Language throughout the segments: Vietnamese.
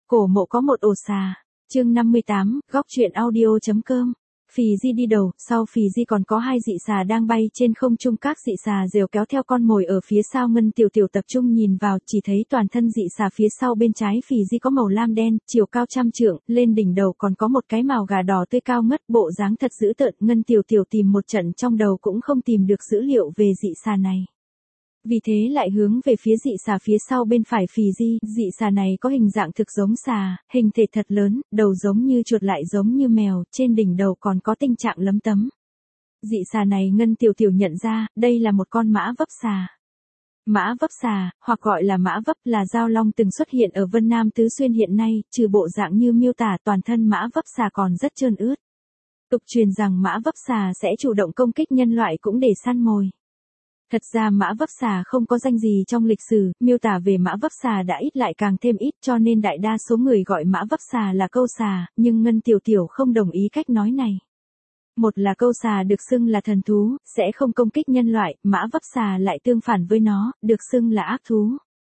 Cổ mộ có một ổ xà. Chương 58, góc truyện audio.com. Phì Di đi đầu, sau Phì Di còn có hai dị xà đang bay trên không trung, các dị xà rều kéo theo con mồi ở phía sau. Ngân Tiểu Tiểu tập trung nhìn vào, chỉ thấy toàn thân dị xà phía sau bên trái Phì Di có màu lam đen, chiều cao 100 trượng, lên đỉnh đầu còn có một cái mào gà đỏ tươi cao ngất, bộ dáng thật dữ tợn. Ngân Tiểu Tiểu tìm một trận trong đầu cũng không tìm được dữ liệu về dị xà này. Vì thế lại hướng về phía dị xà phía sau bên phải Phì Di. Dị xà này có hình dạng thực giống xà, hình thể thật lớn, đầu giống như chuột lại giống như mèo, trên đỉnh đầu còn có tình trạng lấm tấm. Dị xà này Ngân Tiểu Tiểu nhận ra, đây là một con mã vấp xà. Mã vấp xà, hoặc gọi là mã vấp, là giao long từng xuất hiện ở Vân Nam Tứ Xuyên hiện nay, trừ bộ dạng như miêu tả, toàn thân mã vấp xà còn rất trơn ướt. Tục truyền rằng mã vấp xà sẽ chủ động công kích nhân loại cũng để săn mồi. Thật ra mã vấp xà không có danh gì trong lịch sử, miêu tả về mã vấp xà đã ít lại càng thêm ít, cho nên đại đa số người gọi mã vấp xà là câu xà, nhưng Ngân Tiểu Tiểu không đồng ý cách nói này. Một là câu xà được xưng là thần thú, sẽ không công kích nhân loại, mã vấp xà lại tương phản với nó, được xưng là ác thú.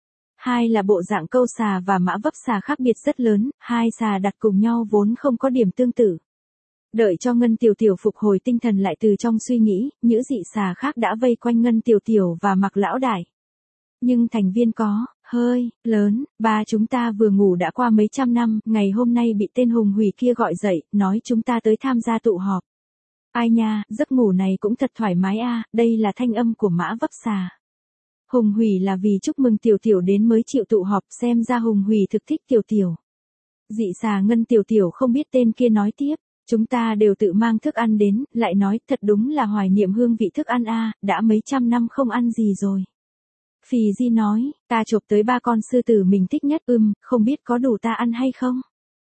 Hai là bộ dạng câu xà và mã vấp xà khác biệt rất lớn, hai xà đặt cùng nhau vốn không có điểm tương tự. Đợi cho Ngân Tiểu Tiểu phục hồi tinh thần lại từ trong suy nghĩ, những dị xà khác đã vây quanh Ngân Tiểu Tiểu và Mạc Lão Đại. Nhưng thành viên có, hơi, lớn, ba chúng ta vừa ngủ đã qua mấy trăm năm, ngày hôm nay bị tên Hùng Hủy kia gọi dậy, nói chúng ta tới tham gia tụ họp. Ai nha, giấc ngủ này cũng thật thoải mái a, đây là thanh âm của mã vấp xà. Hùng Hủy là vì chúc mừng Tiểu Tiểu đến mới chịu tụ họp, xem ra Hùng Hủy thực thích Tiểu Tiểu. Dị xà Ngân Tiểu Tiểu không biết tên kia nói tiếp. Chúng ta đều tự mang thức ăn đến, lại nói thật đúng là hoài niệm hương vị thức ăn a, đã mấy trăm năm không ăn gì rồi. Phì Di nói, ta chộp tới 3 con sư tử mình thích nhất, không biết có đủ ta ăn hay không?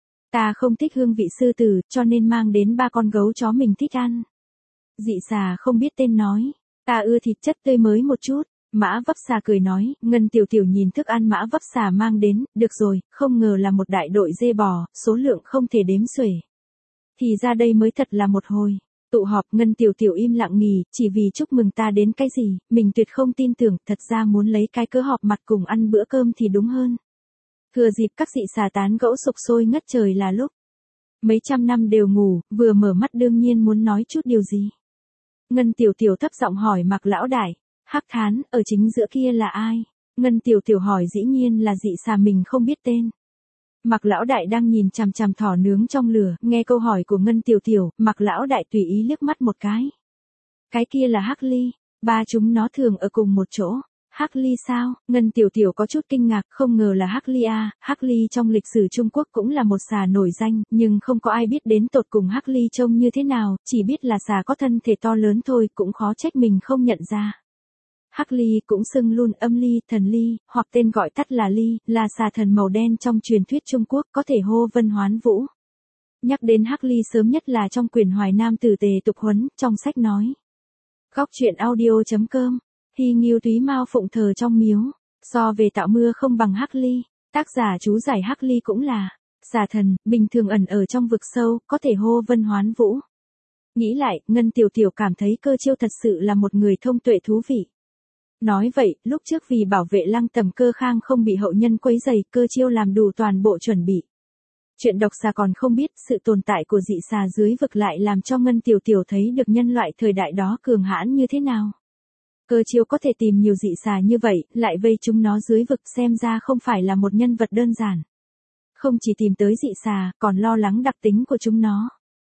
Ta không thích hương vị sư tử, cho nên mang đến 3 con gấu chó mình thích ăn. Dị xà không biết tên nói, ta ưa thịt chất tươi mới một chút. Mã vấp xà cười nói, Ngân Tiểu Tiểu nhìn thức ăn mã vấp xà mang đến, được rồi, không ngờ là một đại đội dê bò, số lượng không thể đếm xuể. Thì ra đây mới thật là một hồi tụ họp. Ngân Tiểu Tiểu im lặng nghỉ, chỉ vì chúc mừng ta đến cái gì, mình tuyệt không tin tưởng, thật ra muốn lấy cái cớ họp mặt cùng ăn bữa cơm thì đúng hơn. Thừa dịp các dị xà tán gẫu sục sôi ngất trời là lúc mấy trăm năm đều ngủ, vừa mở mắt đương nhiên muốn nói chút điều gì. Ngân Tiểu Tiểu thấp giọng hỏi Mạc Lão Đại. Hắc Thán, ở chính giữa kia là ai? Ngân Tiểu Tiểu hỏi, dĩ nhiên là dị xà mình không biết tên. Mạc Lão Đại đang nhìn chằm chằm thỏ nướng trong lửa, nghe câu hỏi của Ngân Tiểu Tiểu, Mạc Lão Đại tùy ý liếc mắt một cái. Cái kia là Hắc Ly, ba chúng nó thường ở cùng một chỗ. Hắc Ly sao? Ngân Tiểu Tiểu có chút kinh ngạc, không ngờ là Hắc Ly a. Hắc Ly trong lịch sử Trung Quốc cũng là một xà nổi danh, nhưng không có ai biết đến tột cùng Hắc Ly trông như thế nào, chỉ biết là xà có thân thể to lớn thôi, cũng khó trách mình không nhận ra. Hắc Ly cũng xưng luôn âm ly, thần ly, hoặc tên gọi tắt là ly, là xà thần màu đen trong truyền thuyết Trung Quốc, có thể hô vân hoán vũ. Nhắc đến Hắc Ly sớm nhất là trong quyển Hoài Nam Tử Tề Tục Huấn, trong sách nói. Góc truyện audio.com, Hy Nghiêu Túy Mao phụng thờ trong miếu, so về tạo mưa không bằng Hắc Ly, tác giả chú giải Hắc Ly cũng là xà thần, bình thường ẩn ở trong vực sâu, có thể hô vân hoán vũ. Nghĩ lại, Ngân Tiểu Tiểu cảm thấy Cơ Chiêu thật sự là một người thông tuệ thú vị. Nói vậy, lúc trước vì bảo vệ Lăng Tầm Cơ Khang không bị hậu nhân quấy rầy, Cơ Chiêu làm đủ toàn bộ chuẩn bị. Chuyện độc xà còn không biết, sự tồn tại của dị xà dưới vực lại làm cho Ngân Tiểu Tiểu thấy được nhân loại thời đại đó cường hãn như thế nào. Cơ Chiêu có thể tìm nhiều dị xà như vậy, lại vây chúng nó dưới vực, xem ra không phải là một nhân vật đơn giản. Không chỉ tìm tới dị xà, còn lo lắng đặc tính của chúng nó.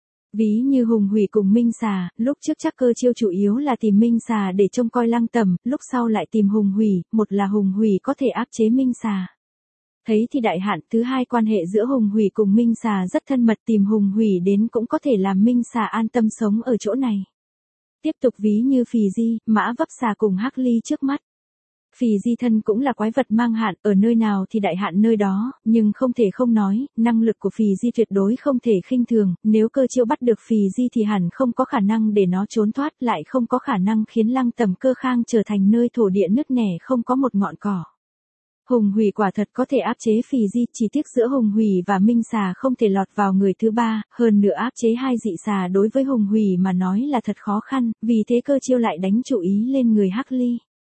Ví như Hùng Hủy cùng Minh xà, lúc trước chắc Cơ Chiêu chủ yếu là tìm Minh xà để trông coi Lăng Tầm, lúc sau lại tìm Hùng Hủy, một là Hùng Hủy có thể áp chế Minh xà. Thấy thì đại hạn, thứ hai quan hệ giữa Hùng Hủy cùng Minh xà rất thân mật, tìm Hùng Hủy đến cũng có thể làm Minh xà an tâm sống ở chỗ này. Tiếp tục ví như Phì Di, mã vấp xà cùng Hắc Ly trước mắt. Phì Di thân cũng là quái vật mang hạn, ở nơi nào thì đại hạn nơi đó, nhưng không thể không nói, năng lực của Phì Di tuyệt đối không thể khinh thường, nếu Cơ Chiêu bắt được Phì Di thì hẳn không có khả năng để nó trốn thoát, lại không có khả năng khiến Lăng Tầm Cơ Khang trở thành nơi thổ địa nứt nẻ không có một ngọn cỏ. Hùng Hủy quả thật có thể áp chế Phì Di, chỉ tiếc giữa Hùng Hủy và Minh xà không thể lọt vào người thứ ba, hơn nữa áp chế hai dị xà đối với Hùng Hủy mà nói là thật khó khăn, vì thế Cơ Chiêu lại đánh chủ ý lên người Hắc Ly.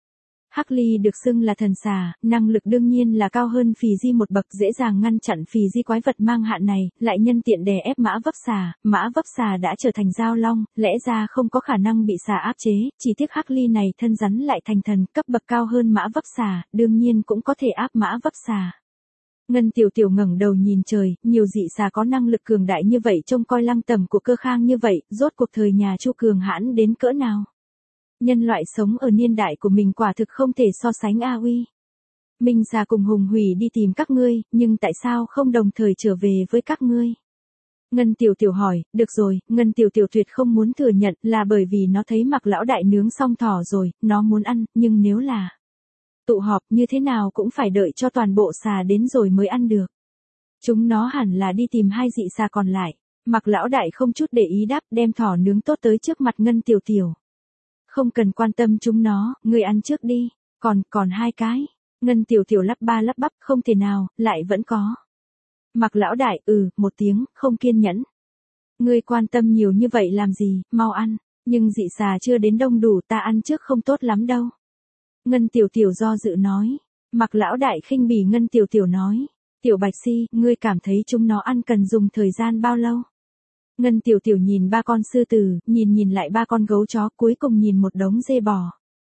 Hắc Ly được xưng là thần xà, năng lực đương nhiên là cao hơn Phì Di một bậc, dễ dàng ngăn chặn Phì Di quái vật mang hạn này, lại nhân tiện đè ép Mã Vấp Xà đã trở thành giao long, lẽ ra không có khả năng bị xà áp chế, chỉ tiếc Hắc Ly này thân rắn lại thành thần, cấp bậc cao hơn Mã Vấp Xà, đương nhiên cũng có thể áp Mã Vấp Xà. Ngân Tiểu Tiểu ngẩng đầu nhìn trời, nhiều dị xà có năng lực cường đại như vậy, trông coi lăng tẩm của Cơ Khang như vậy, rốt cuộc thời nhà Chu cường hãn đến cỡ nào. Nhân loại sống ở niên đại của mình quả thực không thể so sánh a uy. Minh xà cùng Hùng Hủy đi tìm các ngươi, nhưng tại sao không đồng thời trở về với các ngươi? Ngân Tiểu Tiểu hỏi, được rồi, Ngân Tiểu Tiểu tuyệt không muốn thừa nhận là bởi vì nó thấy Mạc lão đại nướng xong thỏ rồi, nó muốn ăn, nhưng nếu là tụ họp như thế nào cũng phải đợi cho toàn bộ xà đến rồi mới ăn được. Chúng nó hẳn là đi tìm hai dị xà còn lại. Mạc lão đại không chút để ý đáp, đem thỏ nướng tốt tới trước mặt Ngân Tiểu Tiểu. Không cần quan tâm chúng nó, ngươi ăn trước đi, còn hai cái. Ngân Tiểu Tiểu lắp ba lắp bắp, không thể nào, lại vẫn có. Mạc lão đại, một tiếng, không kiên nhẫn. Ngươi quan tâm nhiều như vậy làm gì, mau ăn, nhưng dị xà chưa đến đông đủ, ta ăn trước không tốt lắm đâu. Ngân Tiểu Tiểu do dự nói. Mạc lão đại khinh bỉ Ngân Tiểu Tiểu nói. Tiểu Bạch Si, ngươi cảm thấy chúng nó ăn cần dùng thời gian bao lâu? Ngân Tiểu Tiểu nhìn ba con sư tử, nhìn lại ba con gấu chó, cuối cùng nhìn một đống dê bò.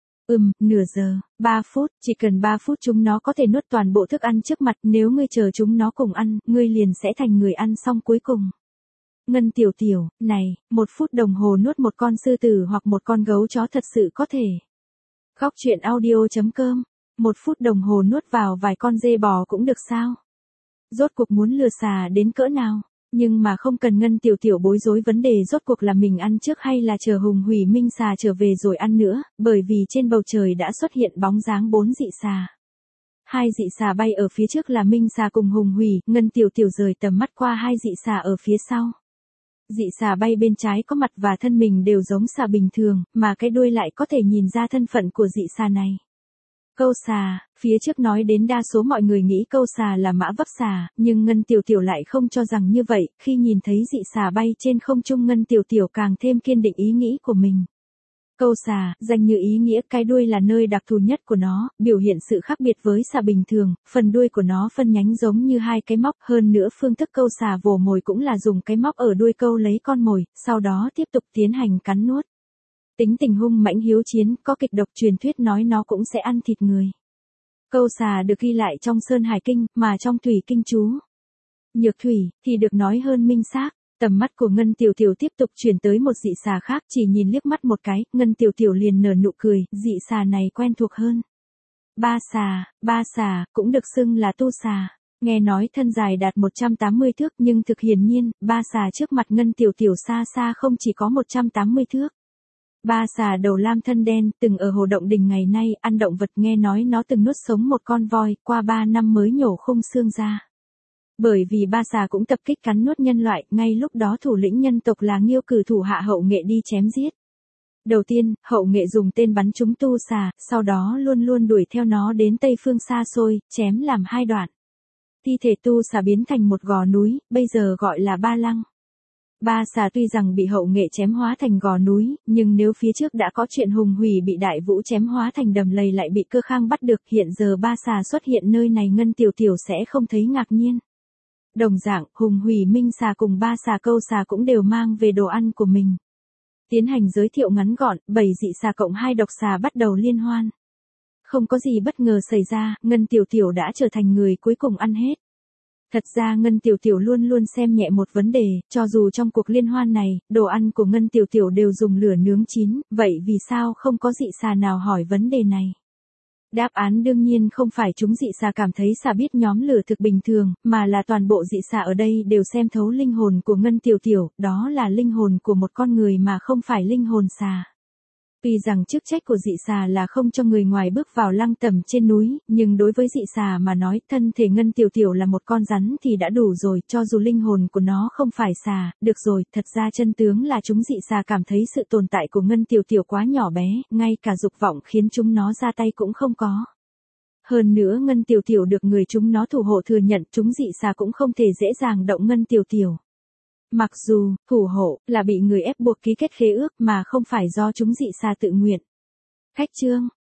Nửa giờ, 3 phút, chỉ cần 3 phút chúng nó có thể nuốt toàn bộ thức ăn trước mặt, nếu ngươi chờ chúng nó cùng ăn, ngươi liền sẽ thành người ăn xong cuối cùng. Ngân Tiểu Tiểu, này, 1 phút đồng hồ nuốt một con sư tử hoặc một con gấu chó thật sự có thể. Góc truyện audio.com, 1 phút đồng hồ nuốt vào vài con dê bò cũng được sao? Rốt cuộc muốn lừa xà đến cỡ nào? Nhưng mà không cần Ngân Tiểu Tiểu bối rối vấn đề rốt cuộc là mình ăn trước hay là chờ Hùng Hủy Minh xà trở về rồi ăn nữa, bởi vì trên bầu trời đã xuất hiện bóng dáng 4 dị xà. 2 dị xà bay ở phía trước là Minh xà cùng Hùng Hủy, Ngân Tiểu Tiểu rời tầm mắt qua 2 dị xà ở phía sau. Dị xà bay bên trái có mặt và thân mình đều giống xà bình thường, mà cái đuôi lại có thể nhìn ra thân phận của dị xà này. Câu xà, phía trước nói đến đa số mọi người nghĩ câu xà là Mã Vấp Xà, nhưng Ngân Tiểu Tiểu lại không cho rằng như vậy, khi nhìn thấy dị xà bay trên không trung Ngân Tiểu Tiểu càng thêm kiên định ý nghĩ của mình. Câu xà, danh như ý nghĩa, cái đuôi là nơi đặc thù nhất của nó, biểu hiện sự khác biệt với xà bình thường, phần đuôi của nó phân nhánh giống như 2 cái móc, hơn nữa phương thức câu xà vồ mồi cũng là dùng cái móc ở đuôi câu lấy con mồi, sau đó tiếp tục tiến hành cắn nuốt. Tính tình hung mãnh hiếu chiến, có kịch độc truyền thuyết nói nó cũng sẽ ăn thịt người. Câu xà được ghi lại trong Sơn Hải Kinh, mà trong Thủy Kinh chú Nhược Thủy thì được nói hơn minh xác. Tầm mắt của Ngân Tiểu Tiểu tiếp tục chuyển tới một dị xà khác, chỉ nhìn liếc mắt một cái, Ngân Tiểu Tiểu liền nở nụ cười, dị xà này quen thuộc hơn. Ba xà, cũng được xưng là tu xà. Nghe nói thân dài đạt 180 thước, nhưng thực hiển nhiên, ba xà trước mặt Ngân Tiểu Tiểu xa xa không chỉ có 180 thước. Ba xà đầu lam thân đen, từng ở Hồ Động Đình ngày nay, ăn động vật, nghe nói nó từng nuốt sống một con voi, qua 3 năm mới nhổ khung xương ra. Bởi vì ba xà cũng tập kích cắn nuốt nhân loại, ngay lúc đó thủ lĩnh nhân tộc là Nghiêu cử thủ hạ Hậu Nghệ đi chém giết. Đầu tiên, Hậu Nghệ dùng tên bắn trúng tu xà, sau đó luôn luôn đuổi theo nó đến Tây Phương xa xôi, chém làm 2 đoạn. Thi thể tu xà biến thành một gò núi, bây giờ gọi là Ba Lăng. Ba xà tuy rằng bị Hậu Nghệ chém hóa thành gò núi, nhưng nếu phía trước đã có chuyện Hùng Hủy bị Đại Vũ chém hóa thành đầm lầy lại bị Cơ Khang bắt được, hiện giờ ba xà xuất hiện nơi này Ngân Tiểu Tiểu sẽ không thấy ngạc nhiên. Đồng dạng, Hùng Hủy Minh xà cùng ba xà câu xà cũng đều mang về đồ ăn của mình. Tiến hành giới thiệu ngắn gọn, 7 dị xà cộng 2 độc xà bắt đầu liên hoan. Không có gì bất ngờ xảy ra, Ngân Tiểu Tiểu đã trở thành người cuối cùng ăn hết. Thật ra Ngân Tiểu Tiểu luôn luôn xem nhẹ một vấn đề, cho dù trong cuộc liên hoan này, đồ ăn của Ngân Tiểu Tiểu đều dùng lửa nướng chín, vậy vì sao không có dị xà nào hỏi vấn đề này? Đáp án đương nhiên không phải chúng dị xà cảm thấy xà biết nhóm lửa thực bình thường, mà là toàn bộ dị xà ở đây đều xem thấu linh hồn của Ngân Tiểu Tiểu, đó là linh hồn của một con người mà không phải linh hồn xà. Tuy rằng chức trách của dị xà là không cho người ngoài bước vào lăng tẩm trên núi, nhưng đối với dị xà mà nói, thân thể Ngân Tiểu Tiểu là một con rắn thì đã đủ rồi, cho dù linh hồn của nó không phải xà, được rồi, thật ra chân tướng là chúng dị xà cảm thấy sự tồn tại của Ngân Tiểu Tiểu quá nhỏ bé, ngay cả dục vọng khiến chúng nó ra tay cũng không có. Hơn nữa Ngân Tiểu Tiểu được người chúng nó thủ hộ thừa nhận, chúng dị xà cũng không thể dễ dàng động Ngân Tiểu Tiểu. Mặc dù, thủ hộ, là bị người ép buộc ký kết khế ước mà không phải do chúng dị xà tự nguyện. Khách chương.